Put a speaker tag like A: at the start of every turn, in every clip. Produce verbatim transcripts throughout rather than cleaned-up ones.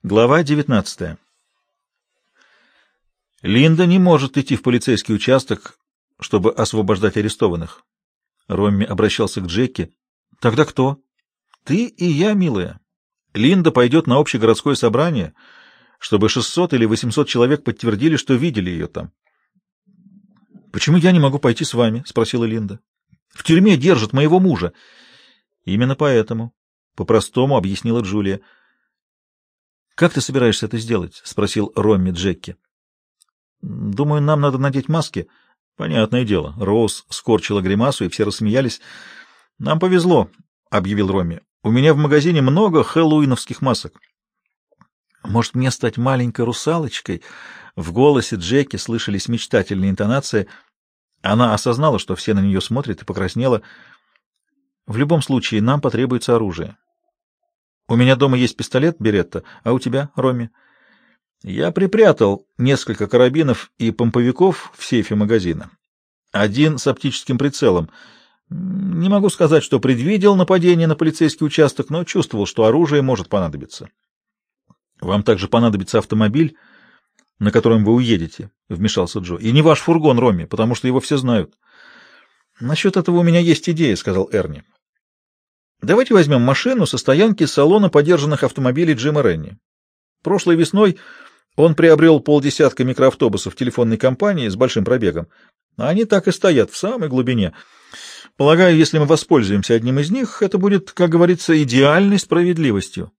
A: Глава девятнадцатая. Линда не может идти в полицейский участок, чтобы освобождать арестованных. Ромми обращался к Джеки. Тогда кто? Ты и я, милая. Линда пойдет на общегородское собрание, чтобы шестьсот или восемьсот человек подтвердили, что видели ее там. Почему я не могу пойти с вами? Спросила Линда. В тюрьме держат моего мужа. Именно поэтому. По-простому объяснила Джулия. «Как ты собираешься это сделать?» — спросил Ромми Джеки. «Думаю, нам надо надеть маски». «Понятное дело». Роуз скорчила гримасу, и все рассмеялись. «Нам повезло», — объявил Ромми. «У меня в магазине много хэллоуиновских масок». «Может, мне стать маленькой русалочкой?» В голосе Джеки слышались мечтательные интонации. Она осознала, что все на нее смотрят, и покраснела. «В любом случае, нам потребуется оружие. У меня дома есть пистолет Беретта, а у тебя, Ромми?» «Я припрятал несколько карабинов и помповиков в сейфе магазина. Один с оптическим прицелом. Не могу сказать, что предвидел нападение на полицейский участок, но чувствовал, что оружие может понадобиться». «Вам также понадобится автомобиль, на котором вы уедете», — вмешался Джо. «И не ваш фургон, Ромми, потому что его все знают». «Насчет этого у меня есть идея», — сказал Эрни. «Давайте возьмем машину со стоянки салона подержанных автомобилей Джима Ренни. Прошлой весной он приобрел полдесятка микроавтобусов телефонной компании с большим пробегом. Они так и стоят в самой глубине. Полагаю, если мы воспользуемся одним из них, это будет, как говорится, идеальной справедливостью».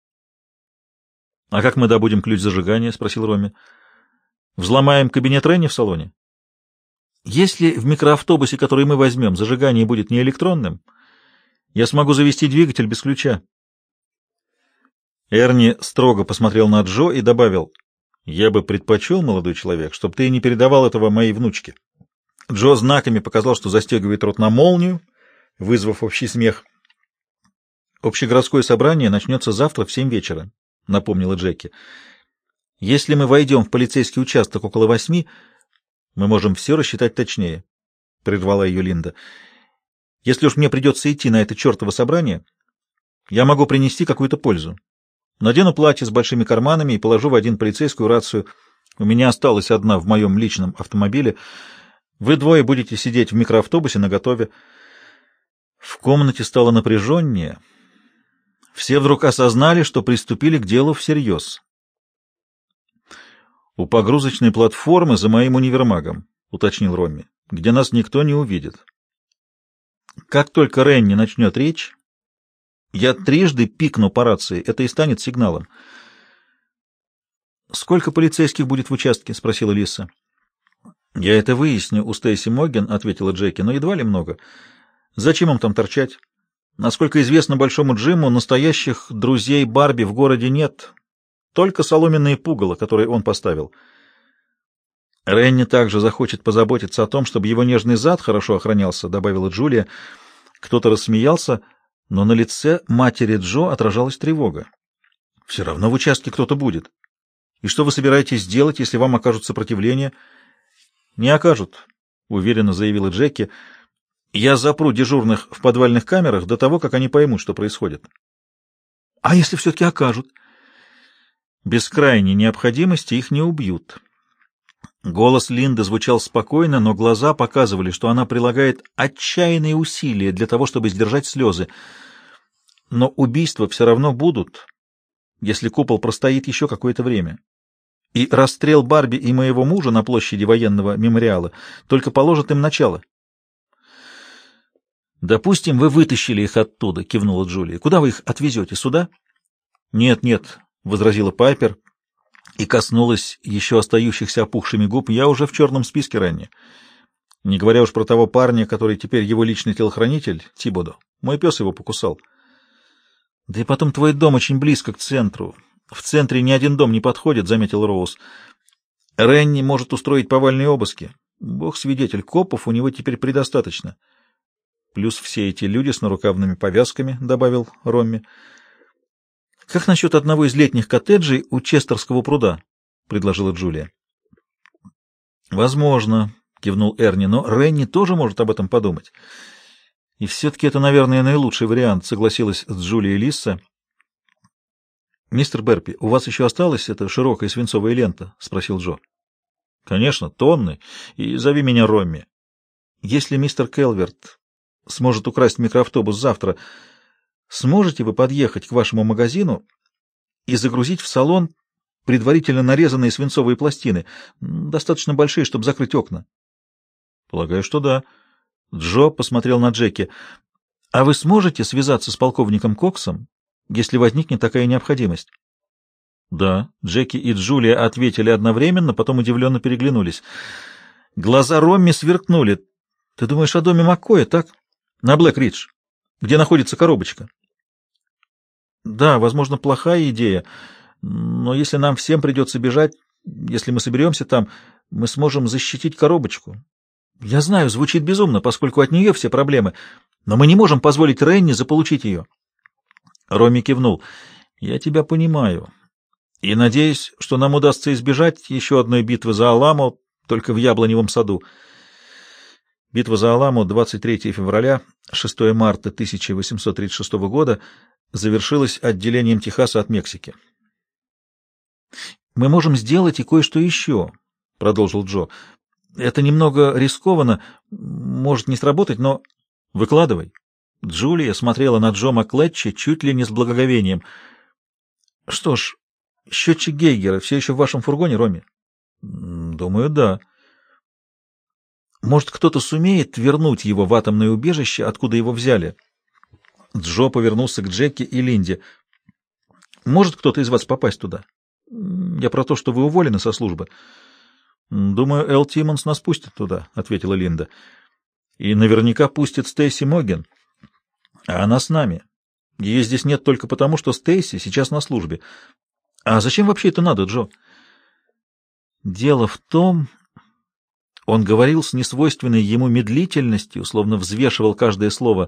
A: «А как мы добудем ключ зажигания?» — спросил Ромми. «Взломаем кабинет Ренни в салоне?» «Если в микроавтобусе, который мы возьмем, зажигание будет не электронным, я смогу завести двигатель без ключа». Эрни строго посмотрел на Джо и добавил: «Я бы предпочел, молодой человек, чтобы ты не передавал этого моей внучке». Джо знаками показал, что застегивает рот на молнию, вызвав общий смех. «Общегородское собрание начнется завтра в семь вечера», — напомнила Джеки. «Если мы войдем в полицейский участок около восьми, мы можем все рассчитать точнее», — прервала ее Линда. «Если уж мне придется идти на это чертово собрание, я могу принести какую-то пользу. Надену платье с большими карманами и положу в один полицейскую рацию. У меня осталась одна в моем личном автомобиле. Вы двое будете сидеть в микроавтобусе наготове». В комнате стало напряженнее. Все вдруг осознали, что приступили к делу всерьез. «У погрузочной платформы за моим универмагом», — уточнил Ромми, — «где нас никто не увидит. Как только Ренни начнет речь, я трижды пикну по рации, это и станет сигналом». «Сколько полицейских будет в участке?» — спросила Лиса. «Я это выясню у Стейси Могген», — ответила Джеки, — «но едва ли много. Зачем им там торчать? Насколько известно Большому Джиму, настоящих друзей Барби в городе нет, только соломенные пугало, которые он поставил. Ренни также захочет позаботиться о том, чтобы его нежный зад хорошо охранялся», — добавила Джулия. Кто-то рассмеялся, но на лице матери Джо отражалась тревога. «Все равно в участке кто-то будет. И что вы собираетесь делать, если вам окажут сопротивление?» «Не окажут», — уверенно заявила Джеки. «Я запру дежурных в подвальных камерах до того, как они поймут, что происходит». «А если все-таки окажут?» «Без крайней необходимости их не убьют». Голос Линды звучал спокойно, но глаза показывали, что она прилагает отчаянные усилия для того, чтобы сдержать слезы. Но убийства все равно будут, если купол простоит еще какое-то время. И расстрел Барби и моего мужа на площади военного мемориала только положит им начало. «Допустим, вы вытащили их оттуда», — кивнула Джулия. «Куда вы их отвезете? Сюда?» «Нет, нет», — возразила Пайпер и коснулась еще остающихся опухшими губ. «Я уже в черном списке ранее. Не говоря уж про того парня, который теперь его личный телохранитель, Тибодо. Мой пес его покусал. Да и потом твой дом очень близко к центру. В центре ни один дом не подходит», — заметил Роуз. «Ренни может устроить повальные обыски. Бог свидетель, копов у него теперь предостаточно. Плюс все эти люди с нарукавными повязками», — добавил Ромми. «Как насчет одного из летних коттеджей у Честерского пруда?» — предложила Джулия. «Возможно», — кивнул Эрни, — «но Ренни тоже может об этом подумать». «И все-таки это, наверное, наилучший вариант», — согласилась с Джулией Лисса. — Мистер Берпи, у вас еще осталась эта широкая свинцовая лента? — спросил Джо. — Конечно, тонны. И зови меня Ромми. Если мистер Келверт сможет украсть микроавтобус завтра, сможете вы подъехать к вашему магазину и загрузить в салон предварительно нарезанные свинцовые пластины, достаточно большие, чтобы закрыть окна? — Полагаю, что да. Джо посмотрел на Джеки. — А вы сможете связаться с полковником Коксом, если возникнет такая необходимость? — Да. Джеки и Джулия ответили одновременно, потом удивленно переглянулись. Глаза Ромми сверкнули. — Ты думаешь о доме Маккоя, так? На Блэк-Ридж, где находится коробочка? — Да, возможно, плохая идея, но если нам всем придется бежать, если мы соберемся там, мы сможем защитить коробочку. Я знаю, звучит безумно, поскольку от нее все проблемы, но мы не можем позволить Ренни заполучить ее. Ромми кивнул. — Я тебя понимаю. И надеюсь, что нам удастся избежать еще одной битвы за Аламо, только в Яблоневом саду. Битва за Аламо двадцать третьего февраля, шестого марта тысяча восемьсот тридцать шестого года завершилась отделением Техаса от Мексики. — Мы можем сделать и кое-что еще, — продолжил Джо. — Это немного рискованно, может не сработать, но... — Выкладывай. Джулия смотрела на Джо Маклетчи чуть ли не с благоговением. — Что ж, счетчик Гейгера все еще в вашем фургоне, Ромми? — Думаю, да. — Может, кто-то сумеет вернуть его в атомное убежище, откуда его взяли? Джо повернулся к Джеки и Линде. — Может кто-то из вас попасть туда? Я про то, что вы уволены со службы. — Думаю, Эл Тиммонс нас пустит туда, — ответила Линда. — И наверняка пустит Стейси Могген. А она с нами. Ее здесь нет только потому, что Стейси сейчас на службе. А зачем вообще это надо, Джо? Дело в том... Он говорил с несвойственной ему медлительностью, словно взвешивал каждое слово.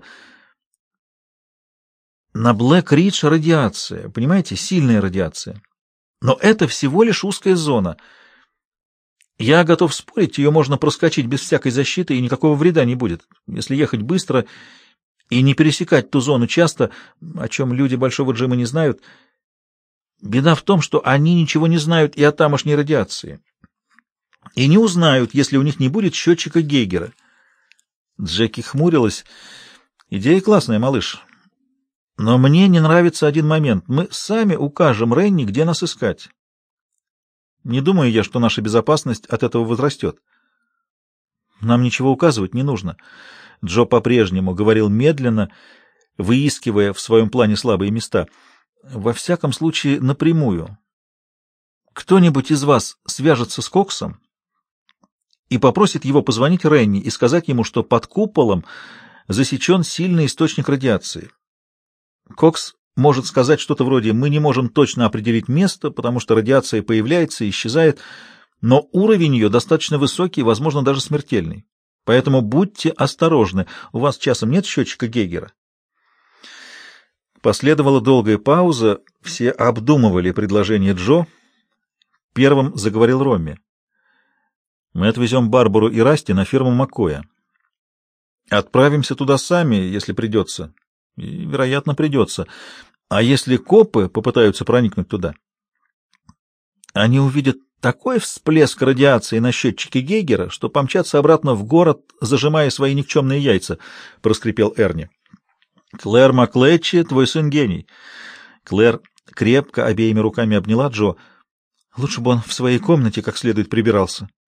A: На Блэк-Ридж радиация, понимаете, сильная радиация. Но это всего лишь узкая зона. Я готов спорить, ее можно проскочить без всякой защиты, и никакого вреда не будет, если ехать быстро и не пересекать ту зону часто, о чем люди Большого Джима не знают. Беда в том, что они ничего не знают и о тамошней радиации. И не узнают, если у них не будет счетчика Гейгера. Джеки хмурилась. Идея классная, малыш. Но мне не нравится один момент. Мы сами укажем Ренни, где нас искать. Не думаю я, что наша безопасность от этого возрастет. Нам ничего указывать не нужно. Джо по-прежнему говорил медленно, выискивая в своем плане слабые места. Во всяком случае, напрямую. Кто-нибудь из вас свяжется с Коксом и попросит его позвонить Ренни и сказать ему, что под куполом засечен сильный источник радиации. Кокс может сказать что-то вроде «мы не можем точно определить место, потому что радиация появляется и исчезает, но уровень ее достаточно высокий, возможно, даже смертельный. Поэтому будьте осторожны, у вас часом нет счетчика Гейгера». Последовала долгая пауза, все обдумывали предложение Джо. Первым заговорил Ромми. «Мы отвезем Барбару и Расти на ферму Маккоя. Отправимся туда сами, если придется. И, вероятно, придется. А если копы попытаются проникнуть туда? Они увидят такой всплеск радиации на счетчике Гейгера, что помчатся обратно в город, зажимая свои никчемные яйца», — проскрипел Эрни. «Клэр Маклетчи, твой сын гений». Клэр крепко обеими руками обняла Джо. «Лучше бы он в своей комнате как следует прибирался»,